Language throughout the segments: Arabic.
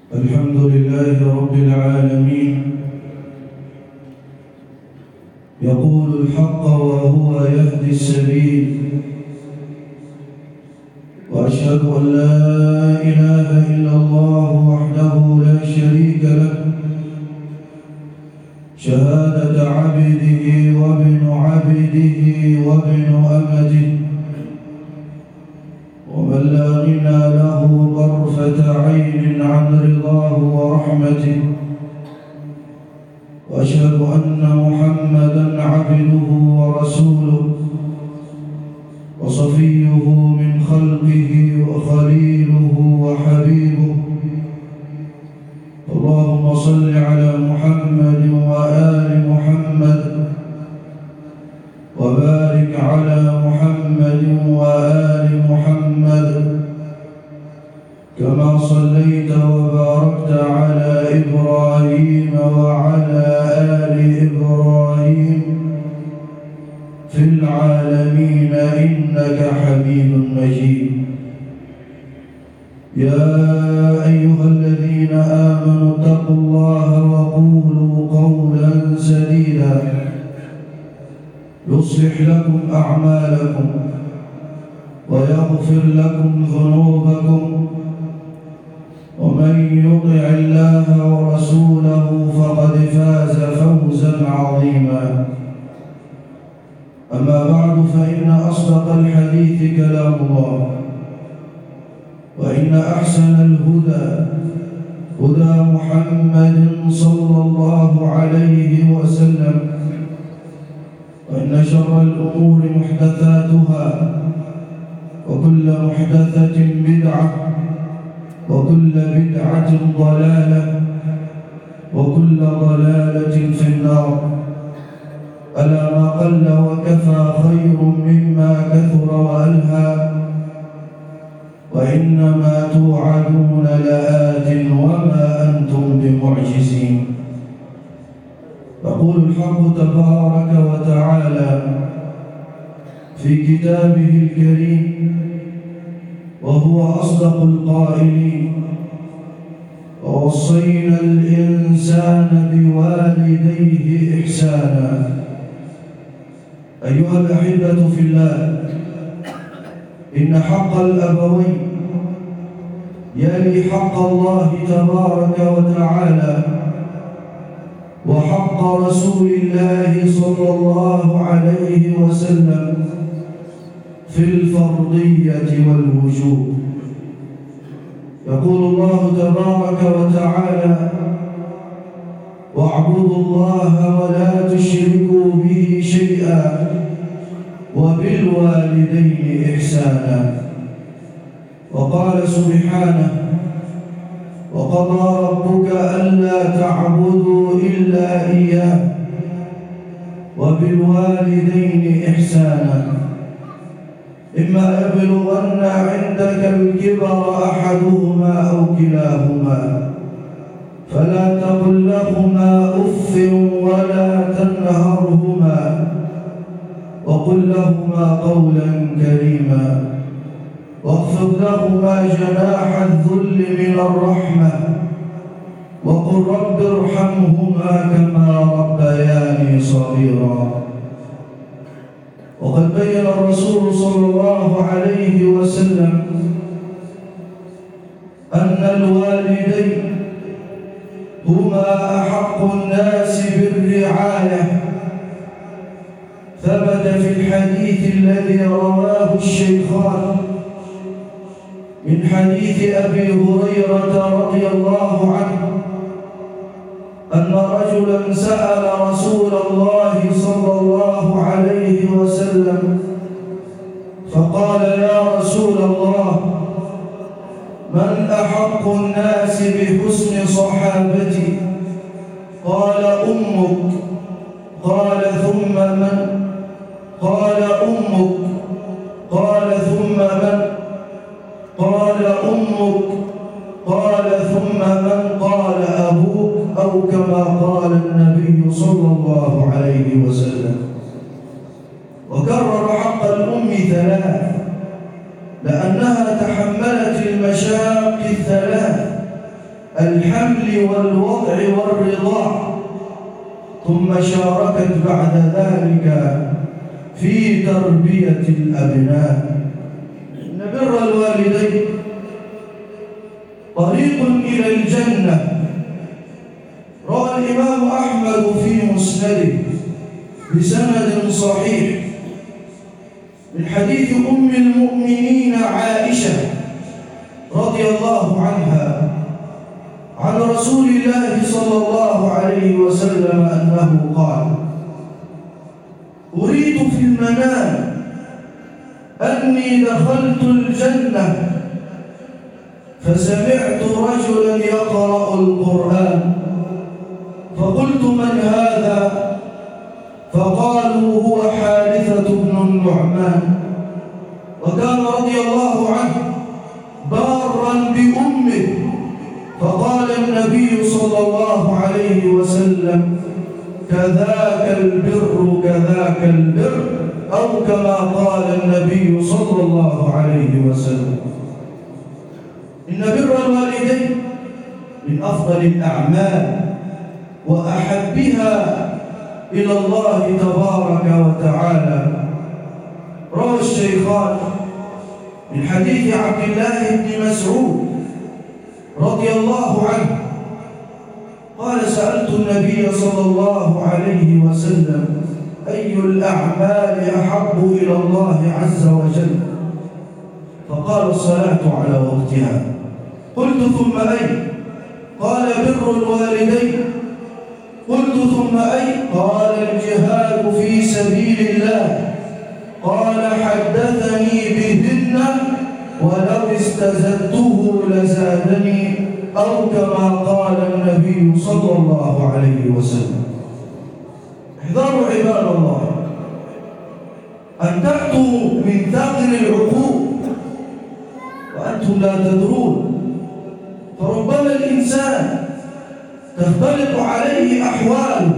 الحمد لله رب العالمين، يقول الحق وهو يهدي السبيل، وأشهد أن لا إله إلا الله وحده لا شريك له، شهادة عبده وابن عبده وابن أمته، ومن لا غنى له طرفة عين عن رضاه ورحمته، وأشهد أن محمدًا عبده ورسوله وصفيه من خلقه وخليله وحبيبه. اللهم صل على محمد وآل محمد، وبارك على محمد وآل محمد، كما صليت وباركت على إبراهيم وعلى آل إبراهيم في العالمين إنك حميد مجيد. يا أيها الذين آمنوا اتقوا الله وقولوا قولا سديدا يصلح لكم أعمالكم ويغفر لكم ذنوبكم، ومن يطع الله ورسوله فقد فاز فوزا عظيما. أما بعد، فإن أصدق الحديث كلام الله، وإن أحسن الهدى هدى محمد صلى الله عليه وسلم، وإن شر الأمور محدثاتها، وكل محدثة بدعة، وكل بدعة ضلالة، وكل ضلالة في النار. ألا ما قل وكفى خير مما كثر وألهى، وإنما توعدون لآت وما أنتم بمعجزين. يقول الحق تبارك وتعالى في كتابه الكريم وهو أصدق القائلين: ووصينا الإنسان بوالديه إحسانا. أيها الأحبة في الله، إن حق الأبوين يلي حق الله تبارك وتعالى وحق رسول الله صلى الله عليه وسلم في الفرضية والوجوب. يقول الله تبارك وتعالى: واعبدوا الله ولا تشركوا به شيئا وبالوالدين إحسانا. وقال سبحانه: وقضى ربك ألا تعبدوا إلا إياه وبالوالدين إحسانا، إما يبلغن عندك الكبر أحدهما أو كلاهما فلا تقل لهما أف ولا تنهرهما، وقل لهما قولا كريما، واخفض لهما جناح الذل من الرحمة، وقل رب ارحمهما كما ربياني صغيرا. وقد بين الرسول صلى الله عليه وسلم أن الوالدين هما أحق الناس بالرعاية. ثبت في الحديث الذي رواه الشيخان من حديث أبي هريرة رضي الله عنه أن رجلا سأل رسول الله صلى الله عليه وسلم فقال: يا رسول الله، من أحق الناس بحسن صحابتي؟ قال: أمك. قال: ثم من؟ قال: أمك. قال: ثم من؟ قال: أمك. قال: ثم من؟ قال: أبوك، أو كما قال النبي صلى الله عليه وسلم. وكرر حق الأم 3 لأنها تحملت المشاق 3 الحمل والوضع والرضاع، ثم شاركت بعد ذلك في تربية الأبناء. إن بر الوالدين طريق إلى الجنة. روى الإمام أحمد في مسنده بسند صحيح من حديث أم المؤمنين عائشة رضي الله عنها عن رسول الله صلى الله عليه وسلم أنه قال: أريت في المنام أني دخلت الجنة فسمعت رجلا يقرأ القرآن، فقلت: من هذا؟ فقالوا: هو حارثة بن النعمان، وكان رضي الله عنه بارا بأمه. فقال النبي صلى الله عليه وسلم: كذاك البر كذاك البر، أو كما قال النبي صلى الله عليه وسلم. إن بر الوالدين من أفضل الأعمال وأحبها إلى الله تبارك وتعالى. روى الشيخان من حديث عبد الله بن مسعود رضي الله عنه قال: سألت النبي صلى الله عليه وسلم: أي الأعمال أحب إلى الله عز وجل؟ فقال: الصلاة على وقتها. قلت: ثم أي؟ قال: بر الوالدين. قلت: ثم أي؟ قال: الجهاد في سبيل الله. قال: حدثني بهن ولو استزدته لزادني، أو كما قال النبي صلى الله عليه وسلم. احذروا عباد الله أن تأتوا من ثغر العقوق وأنتم لا تدرون، فربما الإنسان تختلط عليه أحواله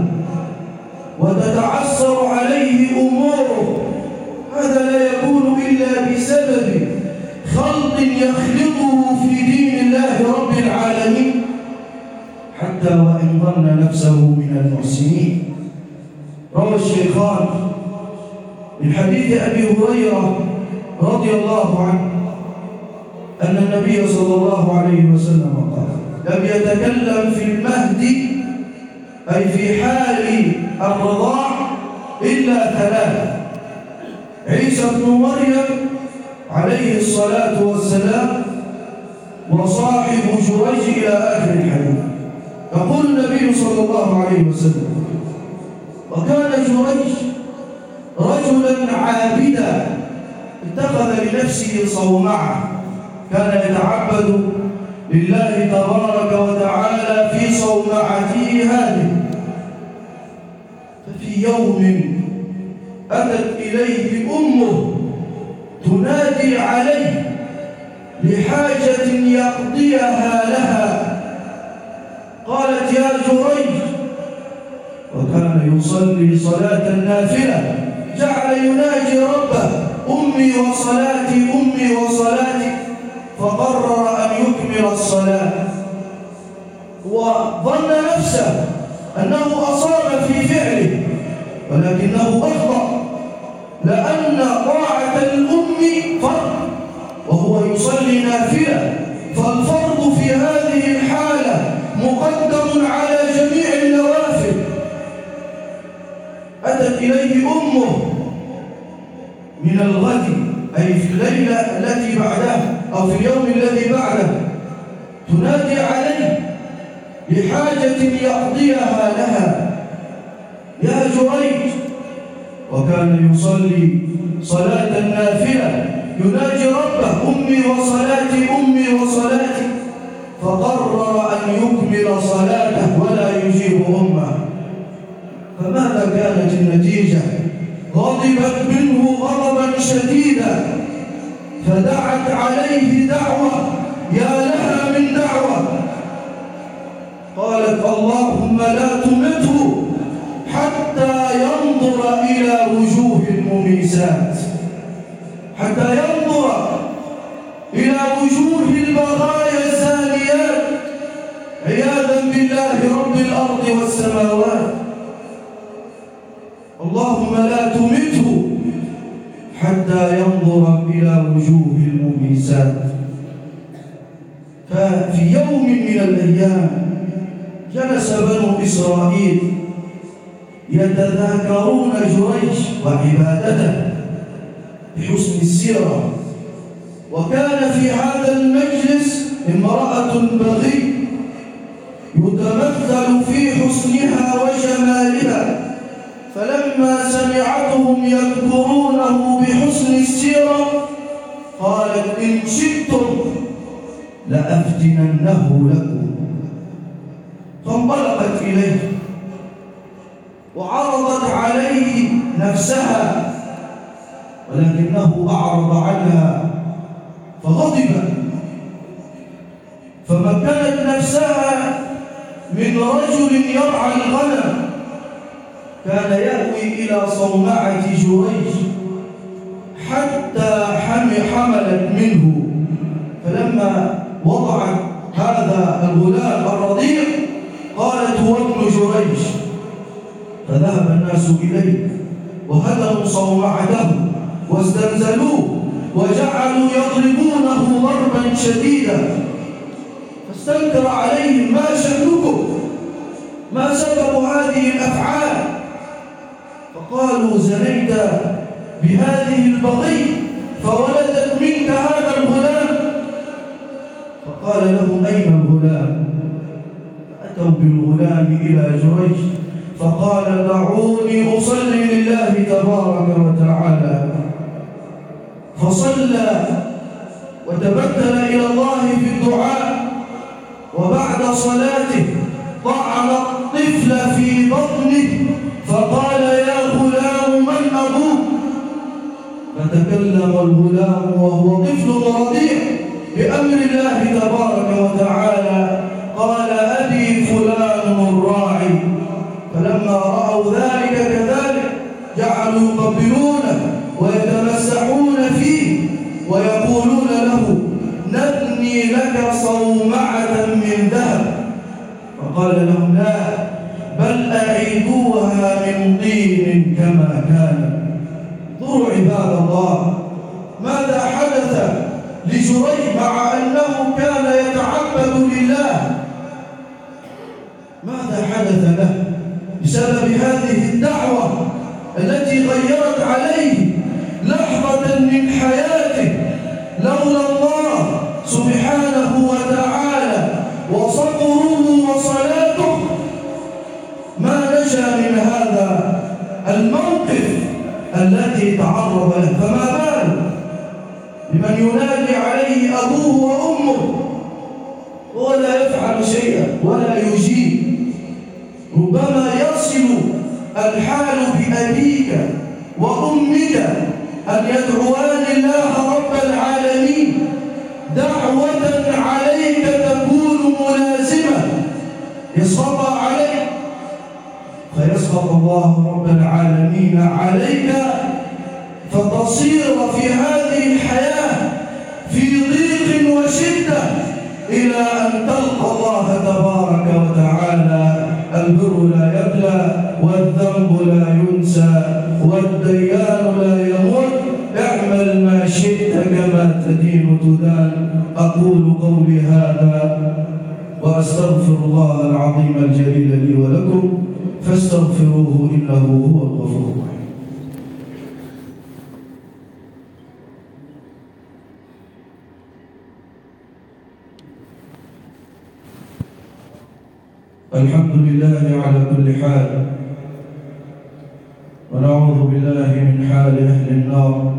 وتتعثر عليه أموره. هذا لا يكون إلا بسبب خلط يخلطه في دين الله رب العالمين، حتى وإن ظن نفسه من المحسنين. روى الشيخان من حديث أبي هريرة رضي الله عنه أن النبي صلى الله عليه وسلم قال: لم يتكلم في المهد، أي في حال الرضاع، إلا ثلاث: عيسى بن مريم عليه الصلاة والسلام، وصاحب جريج، إلى آخر الحديث. يقول النبي صلى الله عليه وسلم: وكان جريج رجلا عابدا اتخذ لنفسه صومعة، كان يتعبد لله تبارك وتعالى في صومعته هذه. ففي يوم أتت إليه أمه تنادي عليه لحاجة يقضيها لها. قالت: يا جريج، وكان يصلي صلاة النافلة، جعل يناجي ربه: أمي وصلاتي، أمي وصلاتي. فقرر أن يكمل الصلاة، وظن نفسه أنه أصاب في فعله، ولكنه أخطأ، لأن طاعة الأم فرض وهو يصلي نافلة، فالفرض في هذه الحالة مقدم على جميع النوافل. أتت إليه أمه من الغد، أي في الليلة التي بعدها أو في اليوم الذي بعده، تنادي عليه لحاجة يقضيها لها: يا جريج. وكان يصلي صلاة النافلة يناجي ربه: أمي وصلاتي، أمي وصلاتي. فقرر أن يكمل صلاته ولا يجيب أمه. فماذا كانت النتيجة؟ غضبت منه غضبا شديدا، فدعت عليه دعوة يا لها من دعوة. قالت: اللهم لا تمته حتى ينظر إلى وجوه المميسات، حتى ينظر إلى وجوه البغايا الزانيات، لله رب الأرض والسماوات. اللهم لا تمته حتى ينظر إلى وجوه المميسات. ففي يوم من الأيام جلس بنو إسرائيل يتذاكرون جريج وعبادته بحسن السيرة، وكان في هذا المجلس امرأة بغي يتمثل في حسنها وجمالها، فلما سمعتهم يذكرونه بحسن السيرة قالت: إن شئتم لأفتننه لكم. فانطلقت إليه وعرضت عليه نفسها، ولكنه أعرض عنها فغضب، فمكنت نفسها من رجل يرعى الغنم كان يأوي إلى صومعة جريج حتى حملت منه. فلما وضعت هذا الغلام الرضيع قالت: هو ابن جريج. فذهب الناس إليه وهدموا صومعته واستنزلوه وجعلوا يضربونه ضربا شديدا، فاستنكر عليهم: ما شأنكم؟ ما سبب هذه الأفعال؟ فقالوا: زنيت بهذه البغي فولدت منك هذا الغلام. فقال لهم: أين الغلام؟ فأتوا بالغلام إلى جريج فقال: دعوني أصلي لله تبارك وتعالى. فصلى وتبتل إلى الله في الدعاء، وبعد صلاته طعن الطفل في بطنه فقال: يا غلام من أبوك؟ فتكلم الغلام وهو طفل رضيع بأمر الله تبارك وتعالى قال: أبي فلان الراعي. فلما رأوا ذلك كذلك جعلوا يقبلونه ويتمسحون فيه ويقولون له: نبني لك صومعة من ذهب. فقال لهم: لا، بل أعيدوها من طين كما كان. انظروا عباد الله ماذا حدث لجريج مع أنه كان يتعبد لله. ماذا حدث له بسبب هذه الدعوة التي غيرت عليه لحظة من حياته؟ لولا الله سبحانه وتعالى وصبره وصلاته ما نجا من هذا الموقف الذي تعرض له. فما بال بمن ينادي عليه أبوه وأمه ولا يفعل شيئا ولا يجيب؟ ربما يصل الحال بأبيك وأمك أن يدعوان الله رب العالمين دعوة عليك تكون ملازمة يسخط عليك، فيسخط الله رب العالمين عليك فتصير في هذه الحياة في ضيق وشدة إلى أن تلقى الله تبارك وتعالى. البر لا يبلى والذنب لا ينسى والديان لا يموت. اعمل ما شئت كما تدين تدان. أقول قولي هذا وأستغفر الله العظيم الجليل لي ولكم فاستغفروه إنه هو الغفور الرحيم. الحمد لله على كل حال، ونعوذ بالله من حال أهل النار،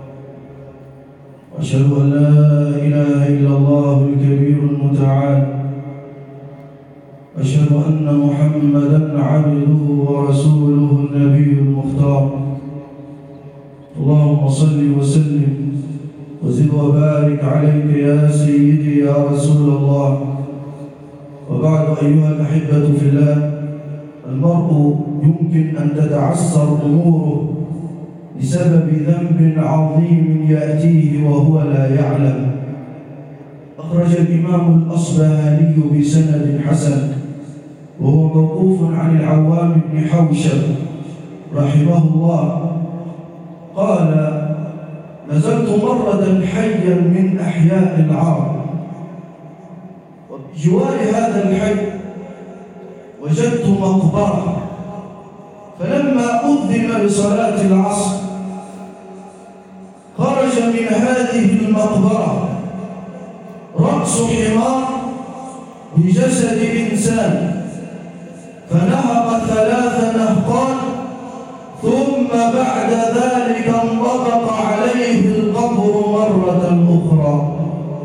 وأشهد أن لا إله إلا الله الكبير المتعال، وأشهد أن محمدًا عبده ورسوله النبي المختار. اللهم صل وسلم وزد وبارك عليك يا سيدي يا رسول الله. وبعد أيها الأحبة في الله، المرء يمكن أن تتعسر أموره بسبب ذنب عظيم يأتيه وهو لا يعلم. أخرج الإمام الأصبهاني بسند حسن وهو موقوف عن العوام بن حوشب رحمه الله قال: نزلت مرة حيا من أحياء العرب، وبجوار هذا الحي وجدت مقبرة، فلما أذن لصلاة العصر خرج من هذه المقبرة رأس حمار بجسد إنسان، فنهق 3 نهقات، ثم بعد ذلك انطبق عليه القبر مرة أخرى.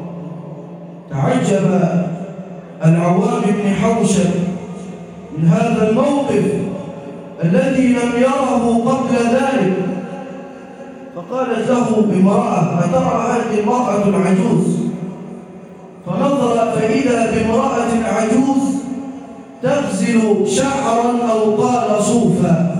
تعجب العوام بن حوشب من هذا الموقف الذي لم يره قبل ذلك، فقالت له امرأة: أترى هذه المرأة العجوز؟ فنظر فإذا بامرأة عجوز تغزل شعرا أو قال صوفا،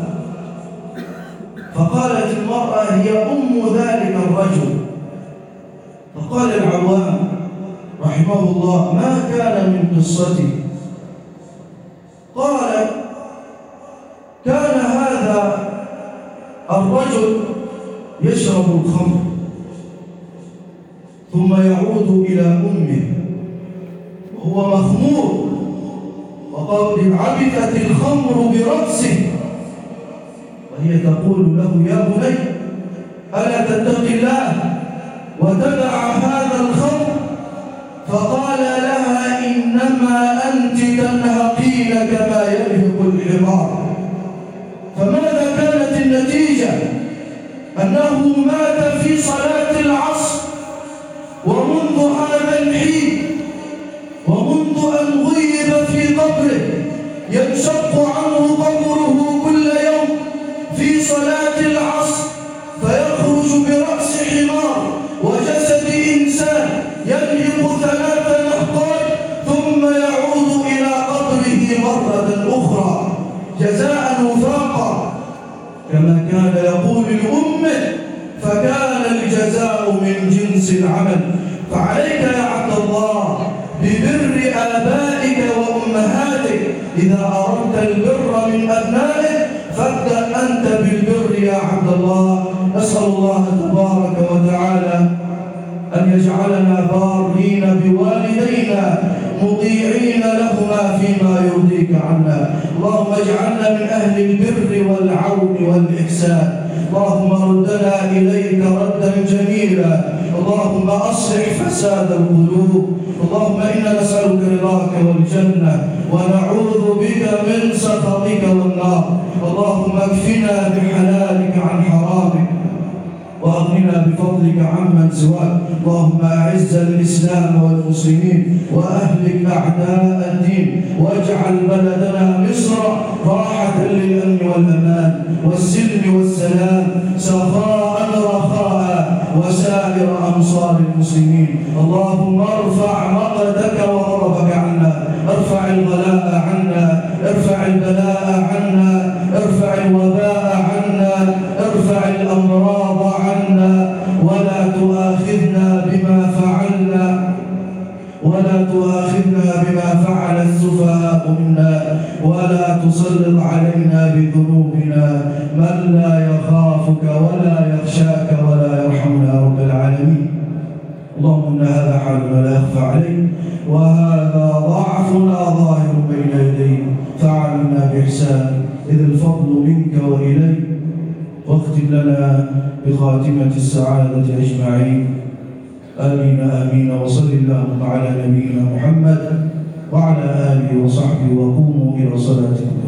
فقالت المرأة: هي أم ذلك الرجل. فقال العوام رحمه الله: ما كان من قصته؟ قال: كان هذا الرجل يشرب الخمر ثم يعود إلى أمه وهو مخمور، وقد عبثت الخمر برأسه، وهي تقول له: يا بني، ألا تتق الله وتدع هذا الخمر؟ فقال لها: إنما أنت تنهقين كما ينهق الحمار. فماذا كانت النتيجة؟ أنه مات في صلاة العصر، ومنذ هذا الحين ومنذ أن غيب في قبره ينشق عنه قبره كل يوم في صلاة العصر، فيخرج برأس حمار وجسد إنسان ينهق 3 نهقات، ثم يعود إلى قبره مرة أخرى جزاء وفاقا كما كان يقول لأمه، فكان الجزاء من جنس العمل. فعليك يا عبد الله ببر آبائك وأمهاتك، إذا أردت البر من أبنائك فابدأ أنت بالبر يا عبد الله. نسأل الله تبارك وتعالى أن يجعلنا بارين بوالدينا مطيعين لهما فيما يرضيك عنا. اللهم اجعلنا من أهل البر والعون والإحسان. اللهم ردنا إليك ردا جميلا. اللهم أصلح فساد القلوب. اللهم إنا نسألك رضاك والجنة ونعوذ بك من سخطك والنار. اللهم اكفنا بحلالك عن حرامك وأغننا بفضلك عمن سواك. اللهم أعز الإسلام والمسلمين وأهلك أعداء الدين، واجعل بلدنا مصر راحة للأمن والأمان والسلم والسلام، سخاء رخاء وسائر أمصار المسلمين. اللهم ارفع مقتك وغضبك عنا، ارفع الغلاء عنا، ارفع البلاء عنا، ارفع الوباء عنا، ارفع الأمراض عنا، ولا تؤاخذنا بما فعل السفهاء منا، ولا تسلط علينا بذنوبنا من لا يخافك ولا يخشاك ولا يرحمنا رب العالمين. اللهم إن هذا حالنا لا يخفى عليك، وهذا ضعفنا ظاهر بين يديك، فعلنا بإحسانك إذ الفضل منك وإليك، واختم لنا بخاتمة السعادة أجمعين. آمين آمين. وصل اللهم على نبينا محمد وعلى آله وصحبه، وقوموا إلى صلاتكم.